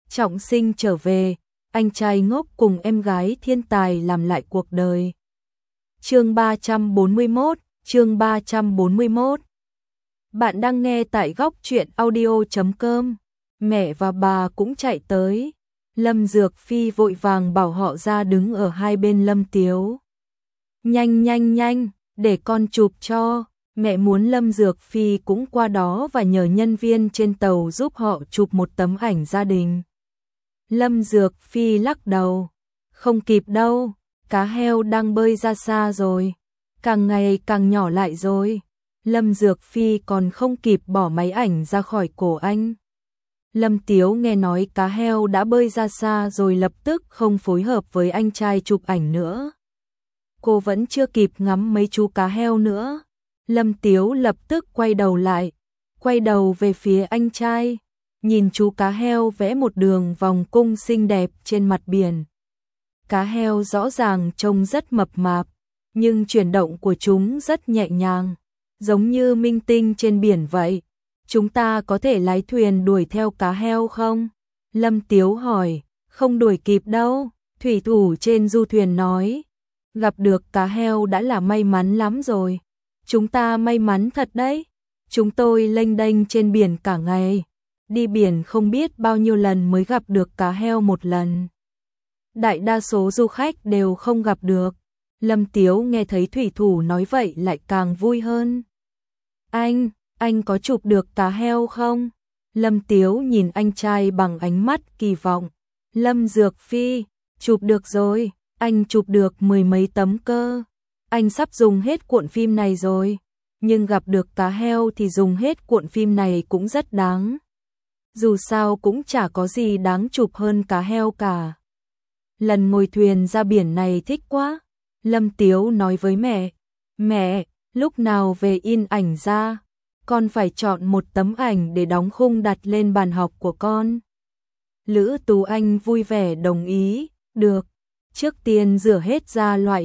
trọng sinh trở về, anh trai ngốc cùng em gái thiên tài làm lại cuộc đời. Chương 341. Bạn đang nghe tại góc truyện audio.com. Mẹ và bà cũng chạy tới. Lâm Dược Phi vội vàng bảo họ ra đứng ở hai bên Lâm Tiếu. Nhanh, để con chụp cho. Mẹ muốn Lâm Dược Phi cũng qua đó và nhờ nhân viên trên tàu giúp họ chụp một tấm ảnh gia đình. Lâm Dược Phi lắc đầu. Không kịp đâu, cá heo đang bơi ra xa rồi. Càng ngày càng nhỏ lại rồi. Lâm Dược Phi còn không kịp bỏ máy ảnh ra khỏi cổ anh. Lâm Tiếu nghe nói cá heo đã bơi ra xa rồi lập tức không phối hợp với anh trai chụp ảnh nữa. Cô vẫn chưa kịp ngắm mấy chú cá heo nữa. Lâm Tiếu lập tức quay đầu lại, quay đầu về phía anh trai, nhìn chú cá heo vẽ một đường vòng cung xinh đẹp trên mặt biển. Cá heo rõ ràng trông rất mập mạp, nhưng chuyển động của chúng rất nhẹ nhàng, giống như minh tinh trên biển vậy. Chúng ta có thể lái thuyền đuổi theo cá heo không? Lâm Tiếu hỏi. Không đuổi kịp đâu, thủy thủ trên du thuyền nói. Gặp được cá heo đã là may mắn lắm rồi. Chúng ta may mắn thật đấy. Chúng tôi lênh đênh trên biển cả ngày. Đi biển không biết bao nhiêu lần mới gặp được cá heo một lần. Đại đa số du khách đều không gặp được. Lâm Tiếu nghe thấy thủy thủ nói vậy lại càng vui hơn. Anh có chụp được cá heo không? Lâm Tiếu nhìn anh trai bằng ánh mắt kỳ vọng. Lâm Dược Phi, chụp được rồi, anh chụp được 10 mấy tấm cơ. Anh sắp dùng hết cuộn phim này rồi, nhưng gặp được cá heo thì dùng hết cuộn phim này cũng rất đáng. Dù sao cũng chả có gì đáng chụp hơn cá heo cả. Lần ngồi thuyền ra biển này thích quá. Lâm Tiếu nói với mẹ. Mẹ, lúc nào về in ảnh ra, con phải chọn một tấm ảnh để đóng khung đặt lên bàn học của con. Lữ Tú Anh vui vẻ đồng ý. Được. Trước tiên rửa hết ra loại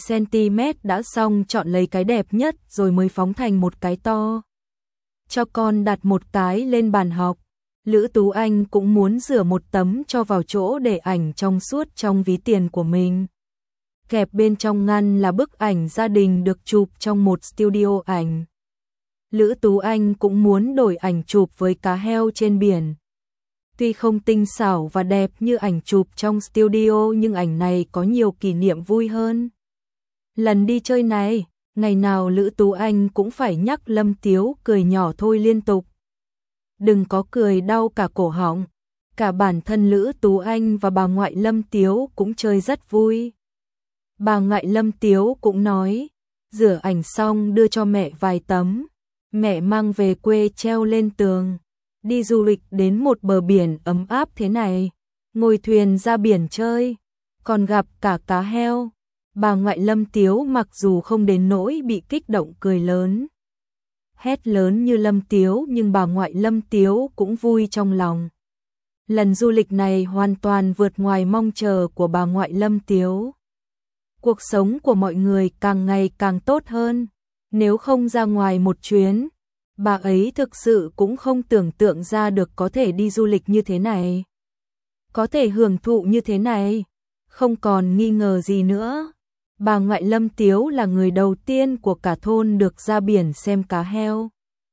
50cm đã xong, chọn lấy cái đẹp nhất rồi mới phóng thành một cái to. Cho con đặt một cái lên bàn học. Lữ Tú Anh cũng muốn rửa một tấm cho vào chỗ để ảnh trong suốt trong ví tiền của mình. Kẹp bên trong ngăn là bức ảnh gia đình được chụp trong một studio ảnh. Lữ Tú Anh cũng muốn đổi ảnh chụp với cá heo trên biển. Tuy không tinh xảo và đẹp như ảnh chụp trong studio nhưng ảnh này có nhiều kỷ niệm vui hơn. Lần đi chơi này, ngày nào Lữ Tú Anh cũng phải nhắc Lâm Tiếu cười nhỏ thôi liên tục. Đừng có cười đau cả cổ họng. Cả bản thân Lữ Tú Anh và bà ngoại Lâm Tiếu cũng chơi rất vui. Bà ngoại Lâm Tiếu cũng nói, rửa ảnh xong đưa cho mẹ vài tấm. Mẹ mang về quê treo lên tường. Đi du lịch đến một bờ biển ấm áp thế này, ngồi thuyền ra biển chơi, còn gặp cả cá heo. Bà ngoại Lâm Tiếu mặc dù không đến nỗi bị kích động cười lớn, hét lớn như Lâm Tiếu, nhưng bà ngoại Lâm Tiếu cũng vui trong lòng. Lần du lịch này hoàn toàn vượt ngoài mong chờ của bà ngoại Lâm Tiếu. Cuộc sống của mọi người càng ngày càng tốt hơn. Nếu không ra ngoài một chuyến, bà ấy thực sự cũng không tưởng tượng ra được có thể đi du lịch như thế này, có thể hưởng thụ như thế này. Không còn nghi ngờ gì nữa, bà ngoại Lâm Tiếu là người đầu tiên của cả thôn được ra biển xem cá heo.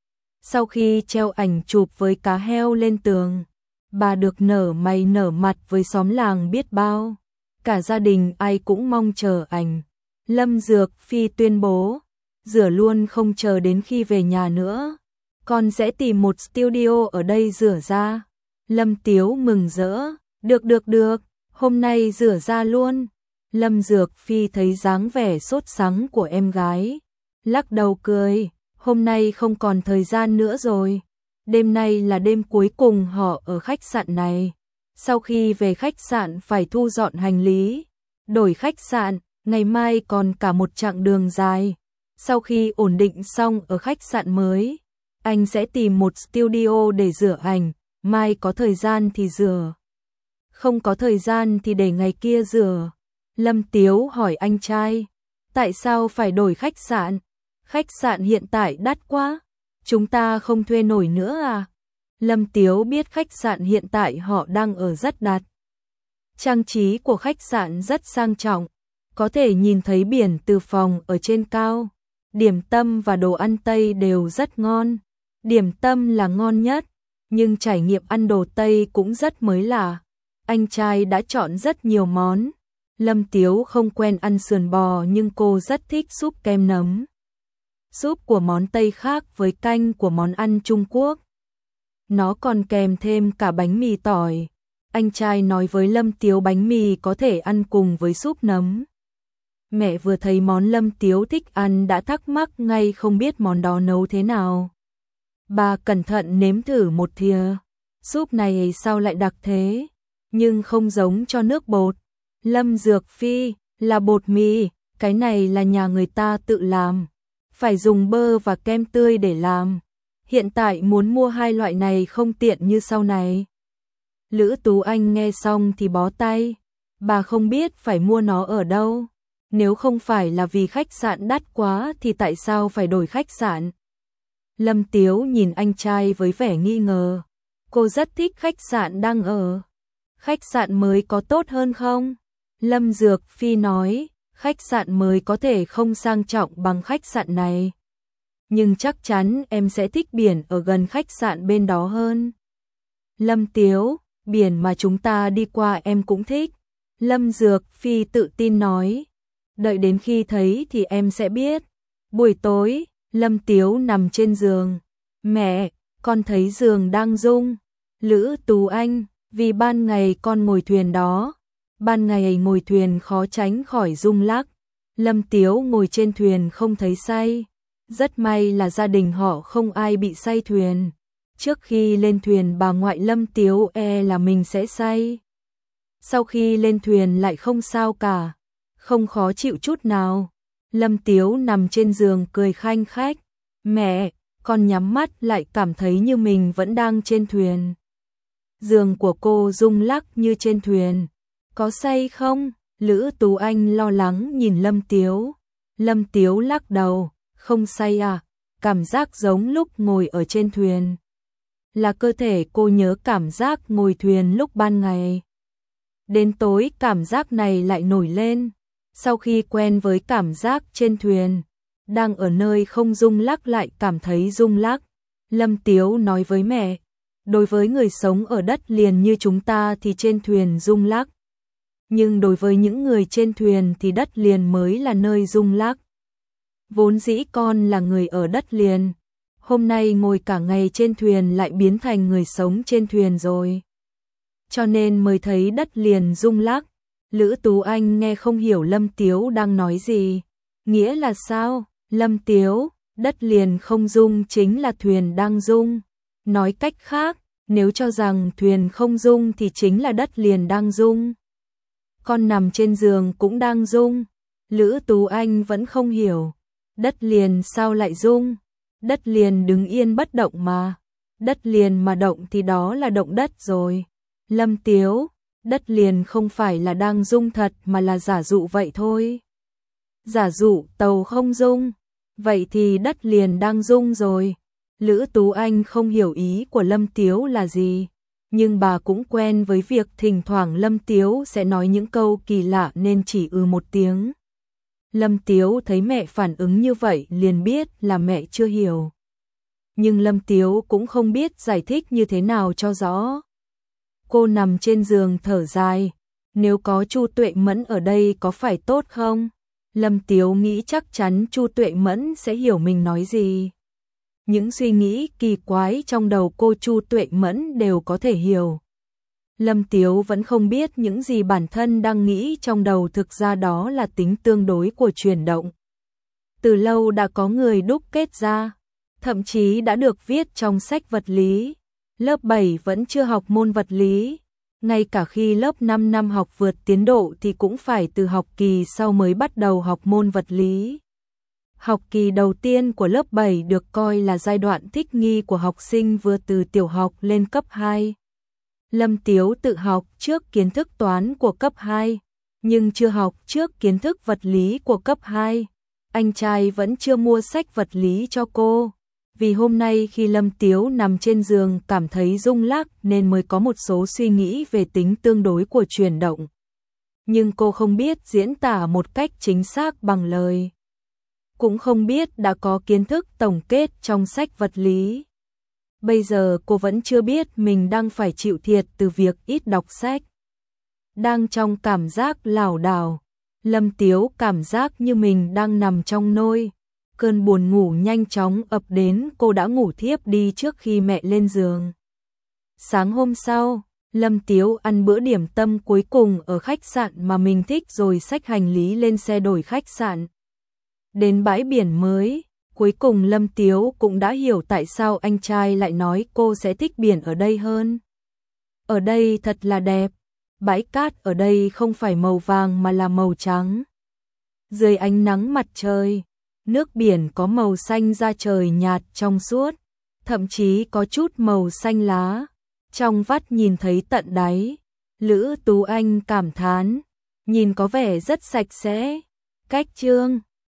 Sau khi treo ảnh chụp với cá heo lên tường, bà được nở mày nở mặt với xóm làng biết bao. Cả gia đình ai cũng mong chờ ảnh. Lâm Dược Phi tuyên bố, rửa luôn, không chờ đến khi về nhà nữa. Con sẽ tìm một studio ở đây rửa ra. Lâm Tiếu mừng rỡ. Được, hôm nay rửa ra luôn. Lâm Dược Phi thấy dáng vẻ sốt sắng của em gái, lắc đầu cười. Hôm nay không còn thời gian nữa rồi. Đêm nay là đêm cuối cùng họ ở khách sạn này. Sau khi về khách sạn phải thu dọn hành lý, đổi khách sạn, ngày mai còn cả một chặng đường dài. Sau khi ổn định xong ở khách sạn mới, anh sẽ tìm một studio để rửa ảnh, mai có thời gian thì rửa, không có thời gian thì để ngày kia rửa. Lâm Tiếu hỏi anh trai, tại sao phải đổi khách sạn? Khách sạn hiện tại đắt quá, chúng ta không thuê nổi nữa à? Lâm Tiếu biết khách sạn hiện tại họ đang ở rất đạt. Trang trí của khách sạn rất sang trọng, có thể nhìn thấy biển từ phòng ở trên cao. Điểm tâm và đồ ăn Tây đều rất ngon. Điểm tâm là ngon nhất, nhưng trải nghiệm ăn đồ Tây cũng rất mới lạ. Anh trai đã chọn rất nhiều món. Lâm Tiếu không quen ăn sườn bò nhưng cô rất thích súp kem nấm. Súp của món Tây khác với canh của món ăn Trung Quốc. Nó còn kèm thêm cả bánh mì tỏi. Anh trai nói với Lâm Tiếu bánh mì có thể ăn cùng với súp nấm. Mẹ vừa thấy món Lâm Tiếu thích ăn đã thắc mắc ngay không biết món đó nấu thế nào. Bà cẩn thận nếm thử một thìa. Súp này sao lại đặc thế? Nhưng không giống cho nước bột. Lâm Dược Phi, là bột mì, cái này là nhà người ta tự làm. Phải dùng bơ và kem tươi để làm. Hiện tại muốn mua hai loại này không tiện như sau này. Lữ Tú Anh nghe xong thì bó tay. Bà không biết phải mua nó ở đâu. Nếu không phải là vì khách sạn đắt quá thì tại sao phải đổi khách sạn? Lâm Tiếu nhìn anh trai với vẻ nghi ngờ. Cô rất thích khách sạn đang ở. Khách sạn mới có tốt hơn không? Lâm Dược Phi nói, khách sạn mới có thể không sang trọng bằng khách sạn này. Nhưng chắc chắn em sẽ thích biển ở gần khách sạn bên đó hơn. Lâm Tiếu, biển mà chúng ta đi qua em cũng thích. Lâm Dược Phi tự tin nói, đợi đến khi thấy thì em sẽ biết. Buổi tối, Lâm Tiếu nằm trên giường. Mẹ, con thấy giường đang rung. Lữ Tú Anh, vì ban ngày con ngồi thuyền đó. Ban ngày ngồi thuyền khó tránh khỏi rung lắc. Lâm Tiếu ngồi trên thuyền không thấy say. Rất may là gia đình họ không ai bị say thuyền. Trước khi lên thuyền bà ngoại Lâm Tiếu là mình sẽ say. Sau khi lên thuyền lại không sao cả. Không khó chịu chút nào. Lâm Tiếu nằm trên giường cười khanh khách. Mẹ, con nhắm mắt lại cảm thấy như mình vẫn đang trên thuyền. Giường của cô rung lắc như trên thuyền. Có say không? Lữ Tú Anh lo lắng nhìn Lâm Tiếu. Lâm Tiếu lắc đầu. Không say à? Cảm giác giống lúc ngồi ở trên thuyền. Là cơ thể cô nhớ cảm giác ngồi thuyền lúc ban ngày. Đến tối cảm giác này lại nổi lên. Sau khi quen với cảm giác trên thuyền, đang ở nơi không rung lắc lại cảm thấy rung lắc. Lâm Tiếu nói với mẹ, đối với người sống ở đất liền như chúng ta thì trên thuyền rung lắc. Nhưng đối với những người trên thuyền thì đất liền mới là nơi rung lắc. Vốn dĩ con là người ở đất liền, hôm nay ngồi cả ngày trên thuyền lại biến thành người sống trên thuyền rồi. Cho nên mới thấy đất liền rung lắc. Lữ Tú Anh nghe không hiểu Lâm Tiếu đang nói gì. Nghĩa là sao? Lâm Tiếu, đất liền không rung chính là thuyền đang rung. Nói cách khác, nếu cho rằng thuyền không rung thì chính là đất liền đang rung. Con nằm trên giường cũng đang rung. Lữ Tú Anh vẫn không hiểu. Đất liền sao lại rung? Đất liền đứng yên bất động mà. Đất liền mà động thì đó là động đất rồi. Lâm Tiếu, đất liền không phải là đang rung thật mà là giả dụ vậy thôi. Giả dụ tàu không rung, vậy thì đất liền đang rung rồi. Lữ Tú Anh không hiểu ý của Lâm Tiếu là gì, nhưng bà cũng quen với việc thỉnh thoảng Lâm Tiếu sẽ nói những câu kỳ lạ nên chỉ một tiếng. Lâm Tiếu thấy mẹ phản ứng như vậy liền biết là mẹ chưa hiểu. Nhưng Lâm Tiếu cũng không biết giải thích như thế nào cho rõ. Cô nằm trên giường thở dài, nếu có Chu Tuệ Mẫn ở đây có phải tốt không? Lâm Tiếu nghĩ chắc chắn Chu Tuệ Mẫn sẽ hiểu mình nói gì. Những suy nghĩ kỳ quái trong đầu cô Chu Tuệ Mẫn đều có thể hiểu. Lâm Tiếu vẫn không biết những gì bản thân đang nghĩ trong đầu thực ra đó là tính tương đối của chuyển động. Từ lâu đã có người đúc kết ra, thậm chí đã được viết trong sách vật lý. Lớp 7 vẫn chưa học môn vật lý, ngay cả khi lớp 5 năm học vượt tiến độ thì cũng phải từ học kỳ sau mới bắt đầu học môn vật lý. Học kỳ đầu tiên của lớp 7 được coi là giai đoạn thích nghi của học sinh vừa từ tiểu học lên cấp 2. Lâm Tiếu tự học trước kiến thức toán của cấp 2, nhưng chưa học trước kiến thức vật lý của cấp 2. Anh trai vẫn chưa mua sách vật lý cho cô. Vì hôm nay khi Lâm Tiếu nằm trên giường cảm thấy rung lắc nên mới có một số suy nghĩ về tính tương đối của chuyển động. Nhưng cô không biết diễn tả một cách chính xác bằng lời. Cũng không biết đã có kiến thức tổng kết trong sách vật lý. Bây giờ cô vẫn chưa biết mình đang phải chịu thiệt từ việc ít đọc sách. Đang trong cảm giác lảo đảo, Lâm Tiếu cảm giác như mình đang nằm trong nôi. Cơn buồn ngủ nhanh chóng ập đến, cô đã ngủ thiếp đi trước khi mẹ lên giường. Sáng hôm sau, Lâm Tiếu ăn bữa điểm tâm cuối cùng ở khách sạn mà mình thích rồi xách hành lý lên xe đổi khách sạn. Đến bãi biển mới, cuối cùng Lâm Tiếu cũng đã hiểu tại sao anh trai lại nói cô sẽ thích biển ở đây hơn. Ở đây thật là đẹp, bãi cát ở đây không phải màu vàng mà là màu trắng. Dưới ánh nắng mặt trời, nước biển có màu xanh da trời nhạt trong suốt, thậm chí có chút màu xanh lá. Trong vắt nhìn thấy tận đáy, Lữ Tú Anh cảm thán, nhìn có vẻ rất sạch sẽ. Cách chương